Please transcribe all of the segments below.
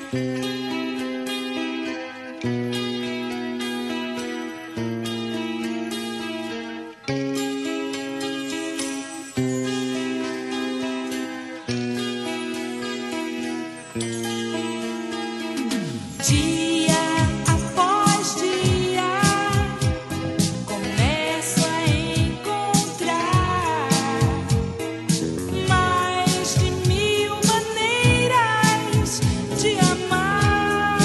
Dia após dia, começo a encontrar mais de 1000 maneiras de amar.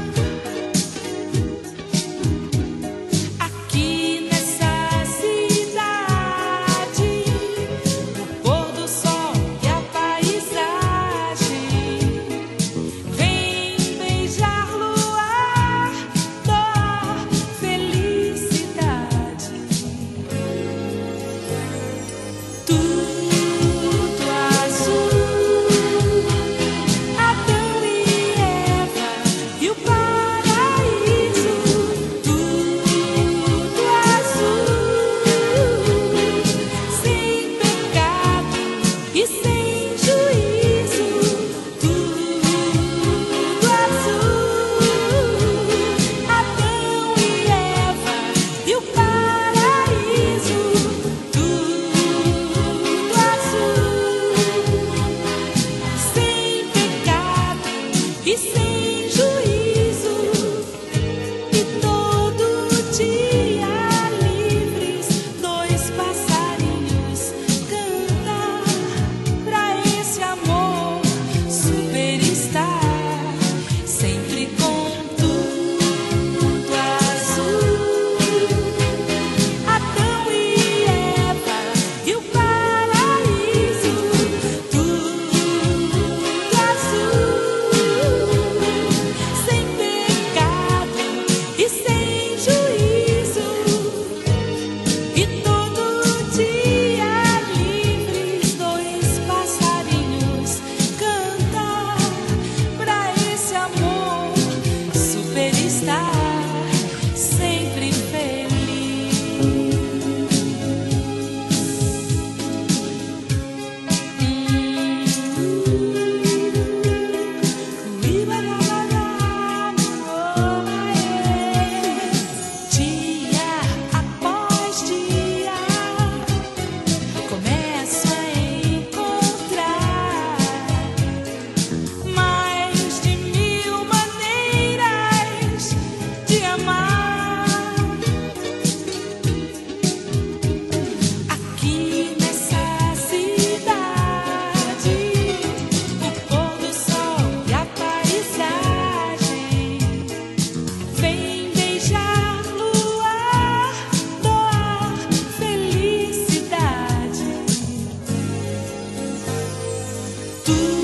Aqui nessa cidade, o pôr do sol e a paisagem. Vem beijar luar, dor, felicidade. Tudo azul, Adão e Eva e o paraíso. Tudo azul, sem pecado e sem juízo. Tudo azul, Adão e Eva e o paraíso. Tudo azul, sem pecado e sem juízo. E todo dia livres, 2 passarinhos cantam pra esse amor superstar. Sempre com tudo azul, Adão e Eva e o paraíso. Tudo azul, sem pecado e sem juízo. E todo dia livres, 2 passarinhos cantam pra esse amor superstar. Sempre feliz. Dia após dia, começo a encontrar mais de 1000 maneiras de amar. Aqui nessa cidade, o pôr do sol e a paisagem. Vem beijar luar, dor, felicidade. Tudo